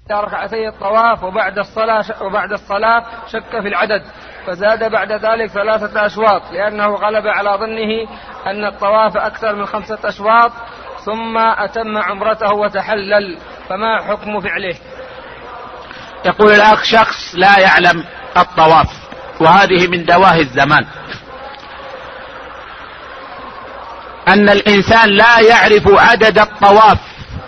ركعتي الطواف وبعد الصلاة شك في العدد فزاد بعد ذلك 3 أشواط لأنه غلب على ظنه أن الطواف أكثر من 5 أشواط ثم أتم عمرته وتحلل، فما حكم فعله؟ يقول الأخ شخص لا يعلم الطواف وهذه من دواهي الزمان، أن الإنسان لا يعرف عدد الطواف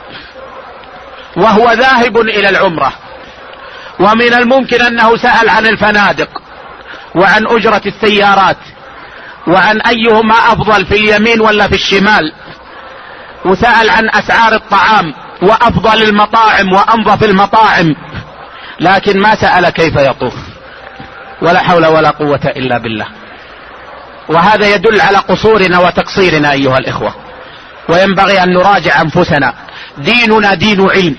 وهو ذاهب إلى العمرة، ومن الممكن أنه سأل عن الفنادق وعن أجرة السيارات وعن أيهما أفضل في اليمين ولا في الشمال، وسأل عن أسعار الطعام وأفضل المطاعم وأنظف المطاعم، لكن ما سأل كيف يطوف. ولا حول ولا قوة إلا بالله. وهذا يدل على قصورنا وتقصيرنا أيها الإخوة، وينبغي أن نراجع أنفسنا. ديننا دين علم،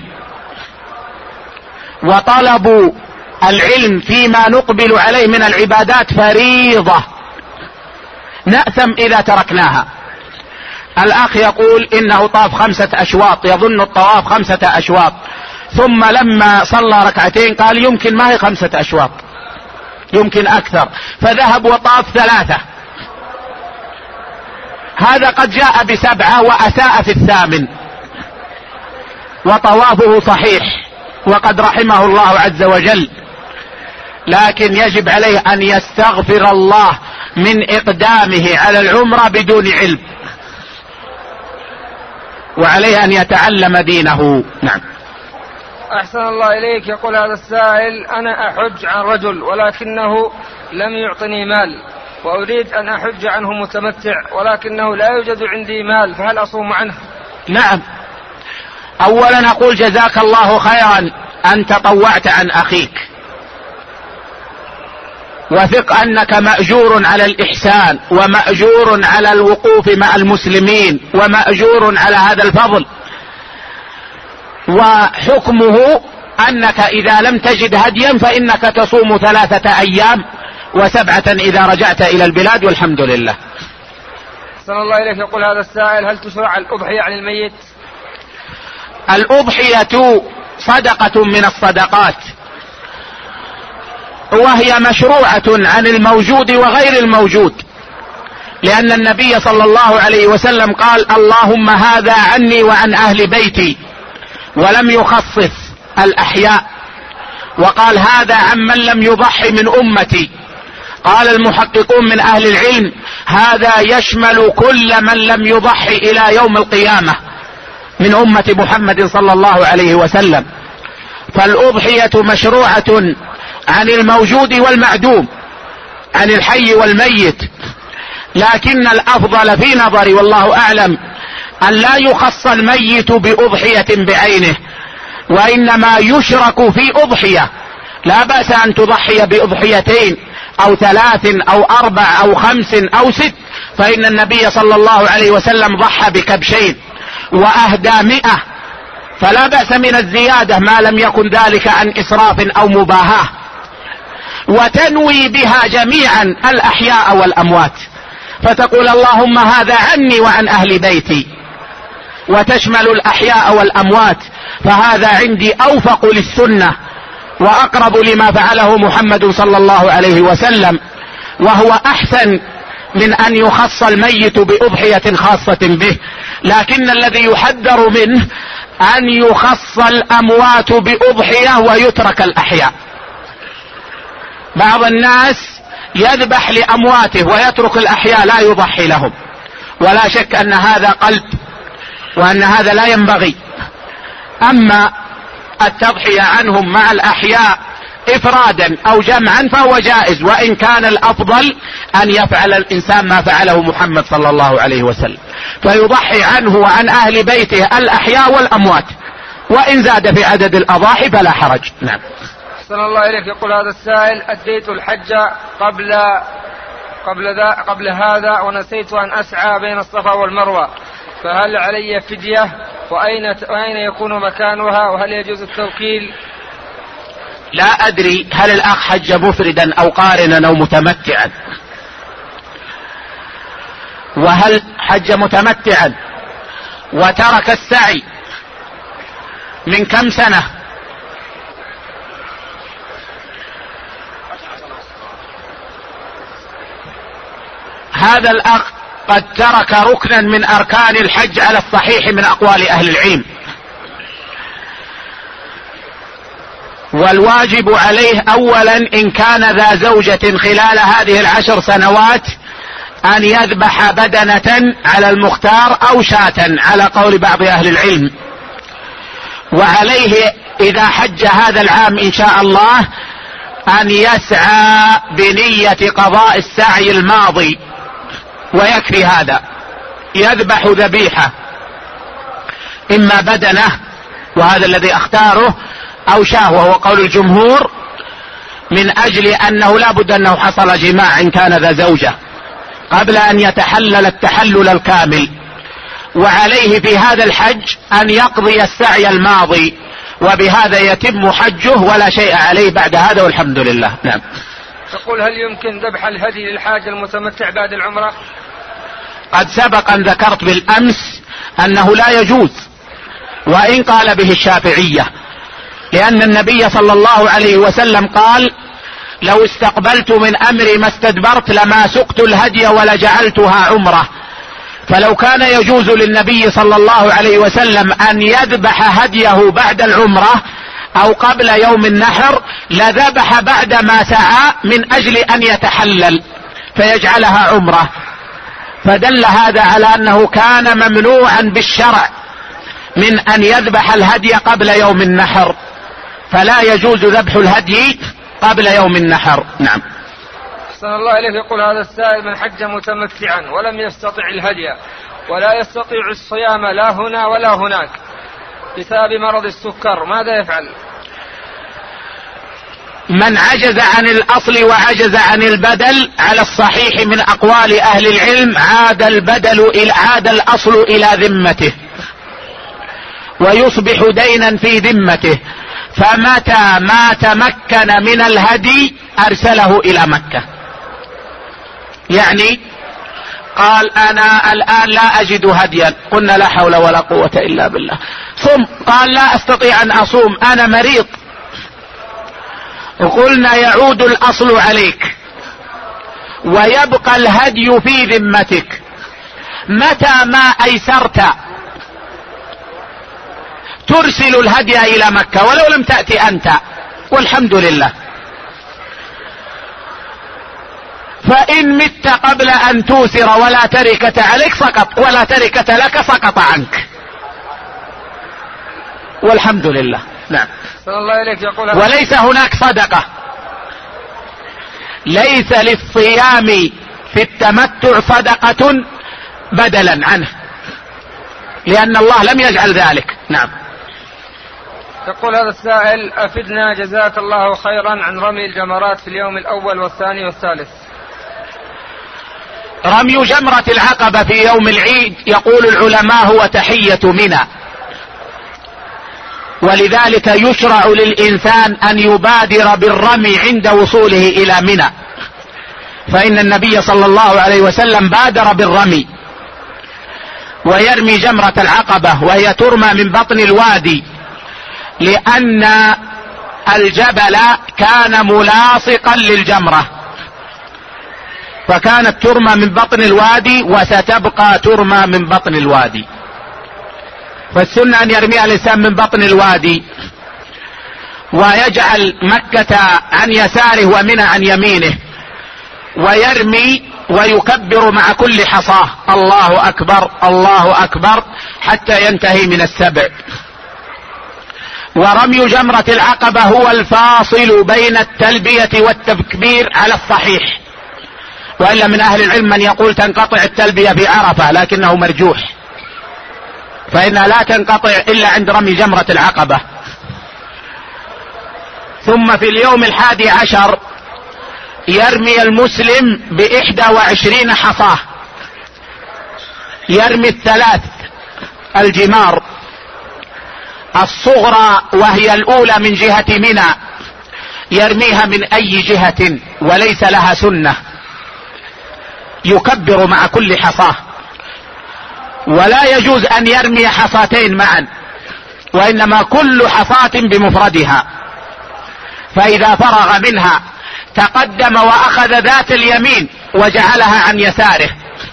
وطلب العلم فيما نقبل عليه من العبادات فريضة نأثم إذا تركناها. الأخ يقول إنه طاف 5 أشواط، يظن الطواف 5 أشواط، ثم لما صلى ركعتين قال يمكن ما هي 5 أشواط، يمكن أكثر، فذهب وطاف 3. هذا قد جاء ب7 وأساء في 8، وطوافه صحيح وقد رحمه الله عز وجل، لكن يجب عليه أن يستغفر الله من إقدامه على العمرة بدون علم، وعليه أن يتعلم دينه. نعم. أحسن الله إليك. يقول هذا السائل: أنا أحج عن رجل ولكنه لم يعطني مال، وأريد أن أحج عنه متمتع ولكنه لا يوجد عندي مال، فهل أصوم عنه؟ نعم. أولا أقول جزاك الله خيرا أن تطوعت عن أخيك، وثق أنك مأجور على الإحسان ومأجور على الوقوف مع المسلمين ومأجور على هذا الفضل. وحكمه أنك إذا لم تجد هديا فإنك تصوم 3 أيام و7 إذا رجعت إلى البلاد، والحمد لله. أحسن الله إليك. يقول هذا السائل: هل تشرع الأضحية عن الميت؟ الأضحية صدقة من الصدقات، وهي مشروعة عن الموجود وغير الموجود، لأن النبي صلى الله عليه وسلم قال: اللهم هذا عني وعن أهل بيتي، ولم يخصص الأحياء، وقال هذا عمن لم يضحي من أمتي. قال المحققون من أهل العلم: هذا يشمل كل من لم يضحي إلى يوم القيامة من أمة محمد صلى الله عليه وسلم. فالأضحية مشروعة عن الموجود والمعدوم، عن الحي والميت، لكن الأفضل في نظري والله أعلم أن لا يخص الميت بأضحية بعينه، وإنما يشرك في أضحية. لا بأس أن تضحي بأضحيتين أو 3 أو 4 أو 5 أو 6، فإن النبي صلى الله عليه وسلم ضحى ب2 وأهدى 100، فلا بأس من الزيادة ما لم يكن ذلك عن إسراف أو مباهاة. وتنوي بها جميعا الأحياء والأموات، فتقول اللهم هذا عني وعن أهل بيتي، وتشمل الأحياء والأموات. فهذا عندي أوفق للسنة وأقرب لما فعله محمد صلى الله عليه وسلم، وهو أحسن من أن يخص الميت بأضحية خاصة به. لكن الذي يحذر منه أن يخص الأموات بأضحية ويترك الأحياء. بعض الناس يذبح لأمواته ويترك الأحياء لا يضحي لهم، ولا شك أن هذا قلب وأن هذا لا ينبغي. أما التضحية عنهم مع الأحياء إفرادا أو جمعا فهو جائز، وإن كان الأفضل أن يفعل الإنسان ما فعله محمد صلى الله عليه وسلم، فيضحي عنه وعن أهل بيته الأحياء والأموات، وإن زاد في عدد الأضاحي فلا حرج. نعم. أحسن الله إليك. يقول هذا السائل: أديت الحج قبل هذا ونسيت أن أسعى بين الصفا والمروة، فهل علي فدية؟ وأين يكون مكانها؟ وهل يجوز التوكيل؟ لا أدري هل الأخ حج مفردا أو قارنا أو متمتعا، وهل حج متمتعا وترك السعي من كم سنة هذا الأخ قد ترك ركنا من أركان الحج على الصحيح من أقوال أهل العلم، والواجب عليه أولا إن كان ذا زوجة خلال هذه 10 سنوات أن يذبح بدنة على المختار أو شاة على قول بعض أهل العلم. وعليه إذا حج هذا العام إن شاء الله أن يسعى بنية قضاء السعي الماضي، ويكفي هذا، يذبح ذبيحة إما بدنة وهذا الذي اختاره أو شاه وهو قول الجمهور، من أجل أنه لا بد أنه حصل جماع إن كان ذا زوجة قبل أن يتحلل التحلل الكامل. وعليه في هذا الحج أن يقضي السعي الماضي، وبهذا يتم حجه ولا شيء عليه بعد هذا والحمد لله. نعم. تقول هل يمكن ذبح الهدي للحاج المتمتع بعد العمرة؟ قد سبق أن ذكرت بالأمس أنه لا يجوز، وإن قال به الشافعية، لأن النبي صلى الله عليه وسلم قال: لو استقبلت من أمري ما استدبرت لما سقت الهدي ولجعلتها عمرة. فلو كان يجوز للنبي صلى الله عليه وسلم أن يذبح هديه بعد العمرة أو قبل يوم النحر لذبح بعد ما سعى من أجل أن يتحلل فيجعلها عمرة، فدل هذا على أنه كان ممنوعا بالشرع من أن يذبح الهدي قبل يوم النحر، فلا يجوز ذبح الهدي قبل يوم النحر. نعم. أحسن الله إليك. يقول هذا السائل: من حج متمتعا ولم يستطع الهدي ولا يستطيع الصيام لا هنا ولا هناك بسبب مرض السكر، ماذا يفعل؟ من عجز عن الأصل وعجز عن البدل على الصحيح من أقوال أهل العلم عاد الأصل إلى ذمته ويصبح دينا في ذمته، فمتى ما تمكن من الهدي أرسله إلى مكة. يعني قال: أنا الآن لا أجد هديا، قلنا: لا حول ولا قوة إلا بالله. صم، قال: لا أستطيع أن أصوم، أنا مريض. وقلنا: يعود الأصل عليك ويبقى الهدي في ذمتك. متى ما أيسرت ترسل الهدي إلى مكة ولو لم تأتي أنت، والحمد لله. فإن مت قبل أن توسر ولا تركة عليك سقط، ولا تركة لك سقط عنك، والحمد لله. نعم. وليس هناك صدقة، ليس للصيام في التمتع صدقة بدلا عنه، لأن الله لم يجعل ذلك. نعم. يقول هذا السائل: أفدنا جزاك الله خيرا عن رمي الجمرات في اليوم الأول والثاني والثالث. رمي جمرة العقبة في يوم العيد يقول العلماء هو تحية منى، ولذلك يشرع للإنسان أن يبادر بالرمي عند وصوله إلى منى، فإن النبي صلى الله عليه وسلم بادر بالرمي. ويرمي جمرة العقبة وهي ترمى من بطن الوادي، لأن الجبل كان ملاصقا للجمرة، فكانت ترمى من بطن الوادي وستبقى ترمى من بطن الوادي. فالسنة أن يرميها الإنسان من بطن الوادي، ويجعل مكة عن يساره ومنى عن يمينه، ويرمي ويكبر مع كل حصاه: الله أكبر الله أكبر، حتى ينتهي من السبع. ورمي جمرة العقبة هو الفاصل بين التلبية والتكبير على الصحيح، وإلا من أهل العلم من يقول تنقطع التلبية في عرفة، لكنه مرجوح، فإنها لا تنقطع إلا عند رمي جمرة العقبة. ثم في اليوم 11 يرمي المسلم ب21 حصاة، يرمي 3 الجمار الصغرى وهي الأولى من جهة منى، يرميها من أي جهة وليس لها سنة، يكبر مع كل حصاة، ولا يجوز أن يرمي حصاتين معا، وإنما كل حصاة بمفردها. فإذا فرغ منها تقدم وأخذ ذات اليمين وجعلها عن يساره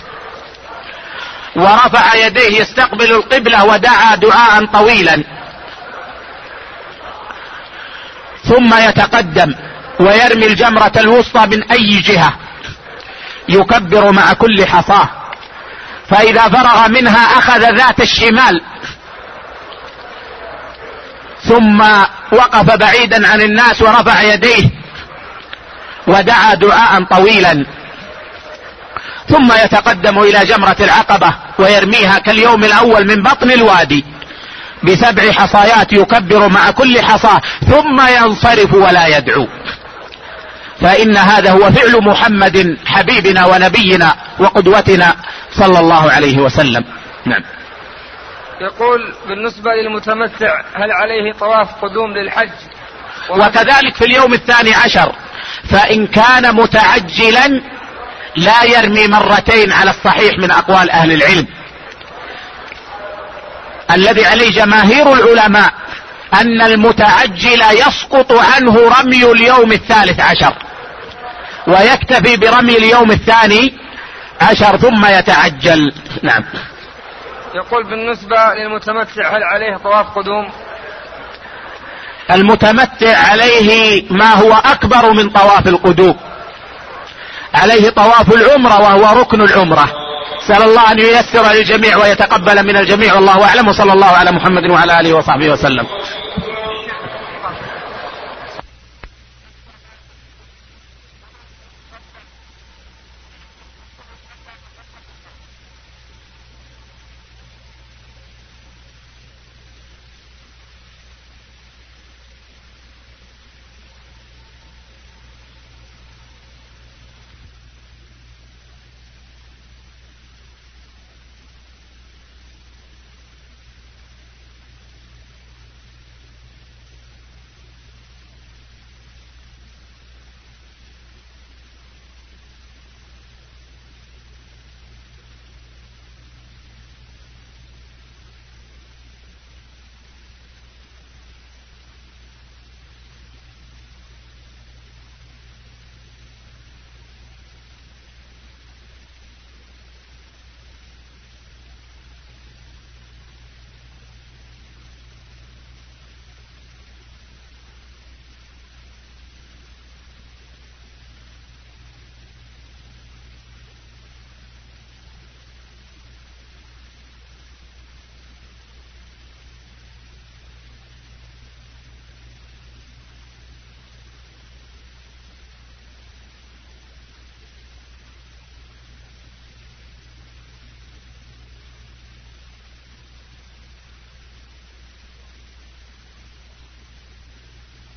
ورفع يديه يستقبل القبلة ودعا دعاء طويلا، ثم يتقدم ويرمي الجمرة الوسطى من أي جهة، يكبر مع كل حصاة، فإذا فرغ منها أخذ ذات الشمال، ثم وقف بعيدا عن الناس ورفع يديه ودعا دعاء طويلا، ثم يتقدم إلى جمرة العقبة ويرميها كاليوم الأول من بطن الوادي ب7 حصايات، يكبر مع كل حصاة ثم ينصرف ولا يدعو. فإن هذا هو فعل محمد حبيبنا ونبينا وقدوتنا صلى الله عليه وسلم. نعم. يقول بالنسبة للمتمتع هل عليه طواف قدوم للحج؟ وكذلك في اليوم 12، فإن كان متعجلا لا يرمي مرتين على الصحيح من أقوال أهل العلم. الذي عليه جماهير العلماء أن المتعجل يسقط عنه رمي اليوم 13 ويكتفي برمي اليوم 12 ثم يتعجل. نعم. يقول بالنسبة للمتمتع هل عليه طواف قدوم؟ المتمتع عليه ما هو أكبر من طواف القدوم، عليه طواف العمرة وهو ركن العمرة. سأل الله أن ييسر للجميع ويتقبل من الجميع، والله أعلم، وصلى الله على محمد وعلى آله وصحبه وسلم.